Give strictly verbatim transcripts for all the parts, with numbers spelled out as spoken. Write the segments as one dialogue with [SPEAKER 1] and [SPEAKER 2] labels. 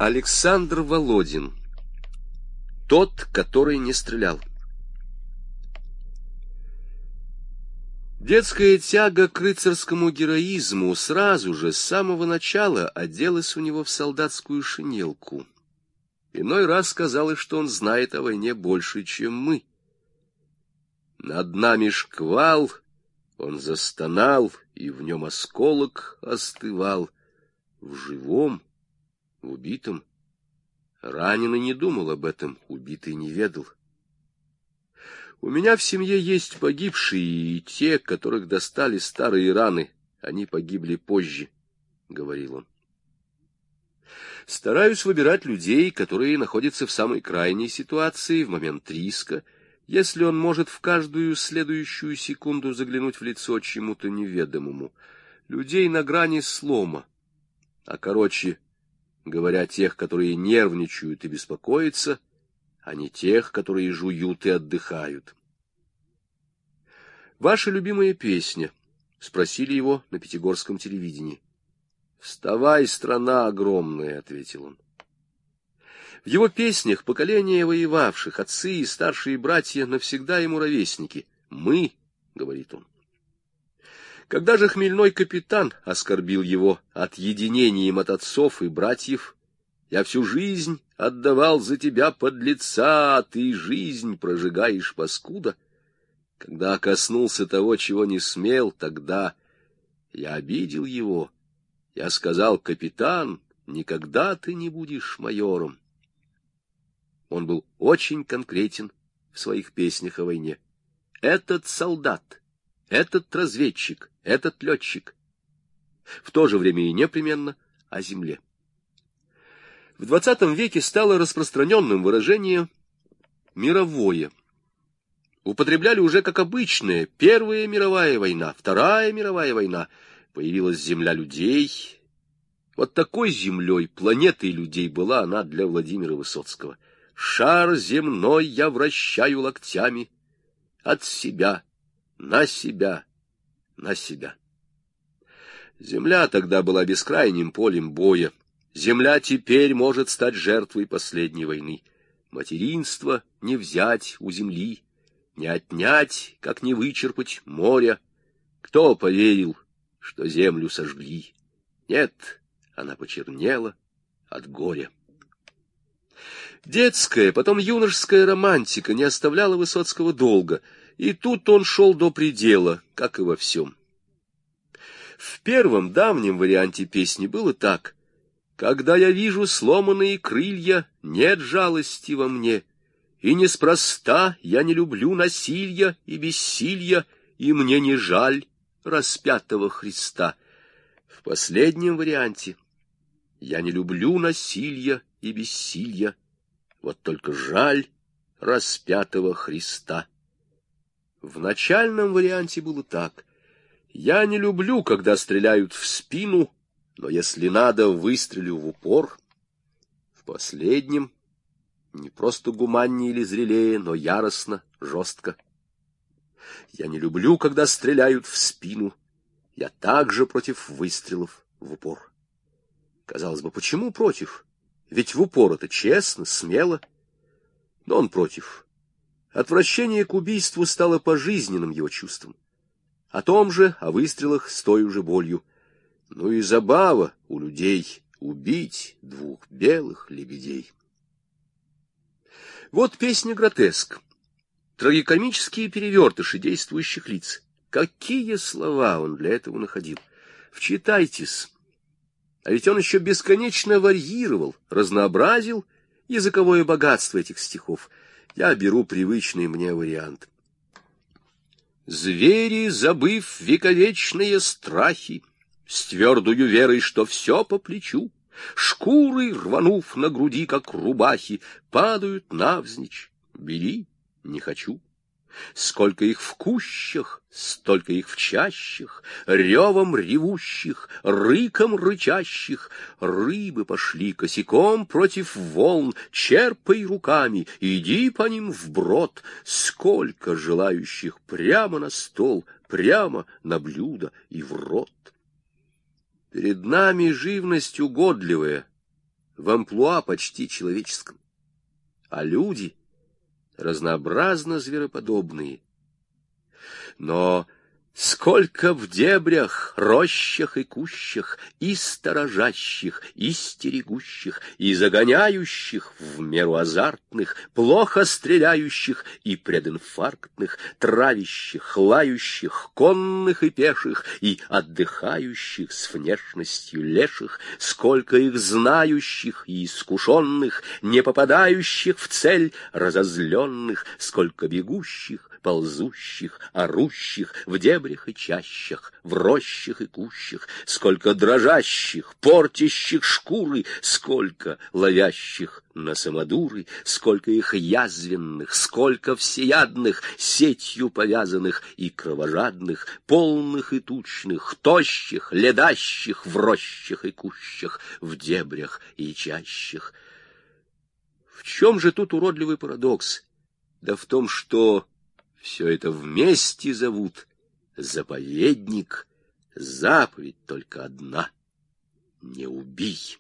[SPEAKER 1] Александр Володин. Тот, который не стрелял. Детская тяга к рыцарскому героизму сразу же, с самого начала, оделась у него в солдатскую шинелку. Иной раз казалось, что он знает о войне больше, чем мы. Над нами шквал, он застонал, и в нем осколок остывал. В живом, в убитом. Раненый не думал об этом, убитый не ведал. У меня в семье есть погибшие, и те, которых достали старые раны. Они погибли позже, — говорил он. Стараюсь выбирать людей, которые находятся в самой крайней ситуации, в момент риска, если он может в каждую следующую секунду заглянуть в лицо чему-то неведомому. Людей на грани слома. А короче говоря, тех, которые нервничают и беспокоятся, а не тех, которые жуют и отдыхают. «Ваша любимая песня?» — спросили его на пятигорском телевидении. «Вставай, страна огромная», — ответил он. В его песнях поколения воевавших, отцы и старшие братья, навсегда ему ровесники. «Мы», — говорит он. Когда же хмельной капитан оскорбил его отъединением от отцов и братьев: «Я всю жизнь отдавал за тебя, подлеца, а ты жизнь прожигаешь, паскуда», когда коснулся того, чего не смел, тогда я обидел его. Я сказал: «Капитан, никогда ты не будешь майором». Он был очень конкретен в своих песнях о войне. Этот солдат, этот разведчик, этот летчик. В то же время и непременно о земле. В двадцатом веке стало распространенным выражение «мировое». Употребляли уже как обычное: Первая мировая война, Вторая мировая война. Появилась земля людей. Вот такой землей, планетой людей была она для Владимира Высоцкого. «Шар земной я вращаю локтями от себя, на себя, на себя». Земля тогда была бескрайним полем боя. Земля теперь может стать жертвой последней войны. Материнство не взять у земли, не отнять, как не вычерпать моря. Кто поверил, что землю сожгли? Нет, она почернела от горя. Детская, потом юношеская романтика не оставляла Высоцкого долго, и тут он шел до предела, как и во всем. В первом давнем варианте песни было так: «Когда я вижу сломанные крылья, нет жалости во мне, и неспроста я не люблю насилья и бессилья, и мне не жаль распятого Христа». В последнем варианте: «Я не люблю насилья и бессилья, вот только жаль распятого Христа». В начальном варианте было так: «Я не люблю, когда стреляют в спину, но если надо, выстрелю в упор». В последнем не просто гуманнее или зрелее, но яростно, жестко: «Я не люблю, когда стреляют в спину, я также против выстрелов в упор». Казалось бы, почему против? Ведь в упор это честно, смело. Но он против. Отвращение к убийству стало пожизненным его чувством. О том же, о выстрелах с той же болью. Ну и забава у людей убить двух белых лебедей. Вот песня «Гротеск». Трагикомические перевертыши действующих лиц. Какие слова он для этого находил! Вчитайтесь. А ведь он еще бесконечно варьировал, разнообразил языковое богатство этих стихов. Я беру привычный мне вариант. «Звери, забыв вековечные страхи, с твердою верой, что все по плечу, шкуры, рванув на груди, как рубахи, падают навзничь. Бери, не хочу. Сколько их в кущах, столько их в чащах, ревом ревущих, рыком рычащих. Рыбы пошли косяком против волн, черпай руками, иди по ним вброд. Сколько желающих прямо на стол, прямо на блюдо и в рот». Перед нами живность угодливая, в амплуа почти человеческом, а люди разнообразно звероподобные. Но сколько в дебрях, рощах и кущах, и сторожащих, и стерегущих, и загоняющих, в меру азартных, плохо стреляющих и прединфарктных, травящих, лающих, конных и пеших, и отдыхающих с внешностью леших, сколько их знающих и искушенных, не попадающих в цель, разозленных, сколько бегущих, ползущих, орущих в дебрях и чащах, в рощах и кущах, сколько дрожащих, портящих шкуры, сколько ловящих на самодуры, сколько их язвенных, сколько всеядных, сетью повязанных и кровожадных, полных и тучных, тощих, ледащих в рощах и кущах, в дебрях и чащах. В чем же тут уродливый парадокс? Да в том, что все это вместе зовут заповедник, заповедь только одна — не убий.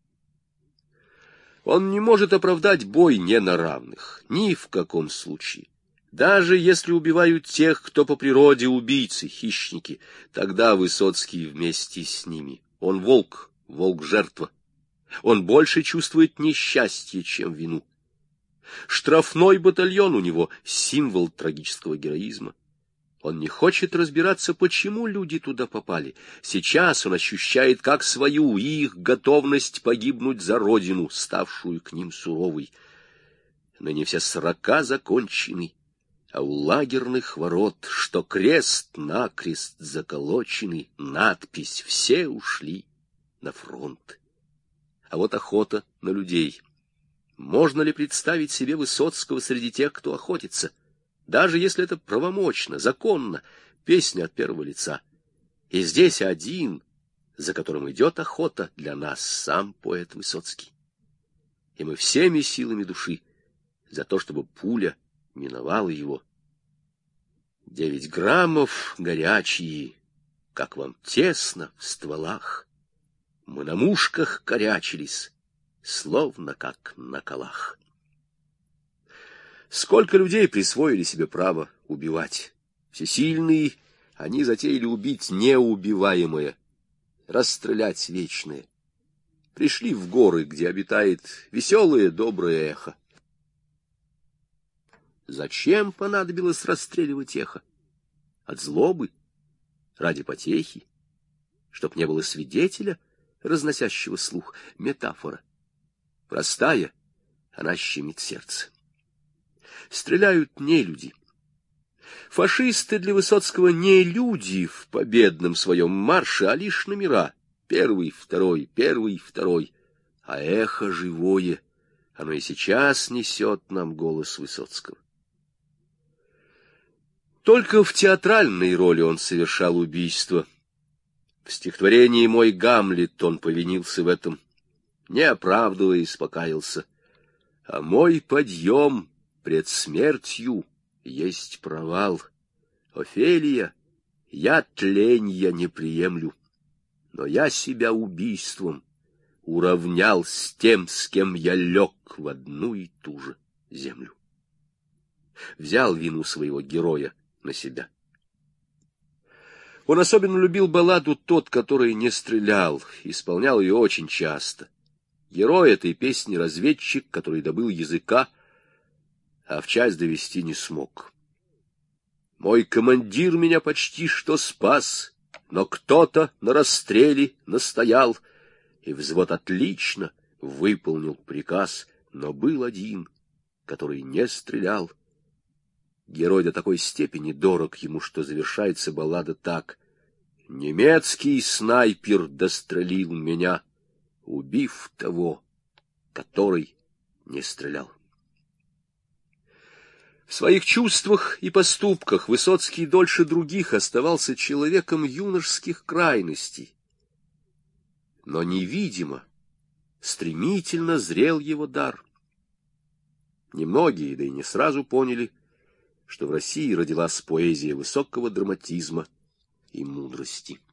[SPEAKER 1] Он не может оправдать бой не на равных, ни в каком случае. Даже если убивают тех, кто по природе убийцы, хищники, тогда Высоцкий вместе с ними. Он волк, волк-жертва. Он больше чувствует несчастье, чем вину. Штрафной батальон у него — символ трагического героизма. Он не хочет разбираться, почему люди туда попали. Сейчас он ощущает как свою их готовность погибнуть за родину, ставшую к ним суровой. Ныне все срока закончены, а у лагерных ворот, что крест-накрест заколочены, надпись «Все ушли на фронт». А вот охота на людей. Можно ли представить себе Высоцкого среди тех, кто охотится? Даже если это правомочно, законно, песня от первого лица. И здесь один, за которым идет охота, для нас сам поэт Высоцкий. И мы всеми силами души за то, чтобы пуля миновала его. Девять граммов горячие, как вам тесно в стволах. Мы на мушках корячились, словно как на колах. Сколько людей присвоили себе право убивать. Всесильные, они затеяли убить неубиваемое, расстрелять вечное. Пришли в горы, где обитает веселое доброе эхо. Зачем понадобилось расстреливать эхо? От злобы? Ради потехи? Чтоб не было свидетеля, разносящего слух? Метафора. Простая, она щемит сердце. Стреляют не люди. Фашисты для Высоцкого не люди в победном своем марше, а лишь номера. Первый, второй, первый, второй. А эхо живое, оно и сейчас несет нам голос Высоцкого. Только в театральной роли он совершал убийство. В стихотворении «Мой Гамлет» он повинился в этом, не оправдываясь, покаялся. А мой подъем пред смертью есть провал. Офелия, я тленья не приемлю, но я себя убийством уравнял с тем, с кем я лег в одну и ту же землю. Взял вину своего героя на себя. Он особенно любил балладу «Тот, который не стрелял», исполнял ее очень часто. Герой этой песни — разведчик, который добыл языка, а в часть довести не смог. Мой командир меня почти что спас, но кто-то на расстреле настоял, и взвод отлично выполнил приказ, но был один, который не стрелял. Герой до такой степени дорог ему, что завершается баллада так: немецкий снайпер дострелил меня, убив того, который не стрелял. В своих чувствах и поступках Высоцкий дольше других оставался человеком юношеских крайностей. Но невидимо, стремительно зрел его дар. Немногие, да и не сразу поняли, что в России родилась поэзия высокого драматизма и мудрости.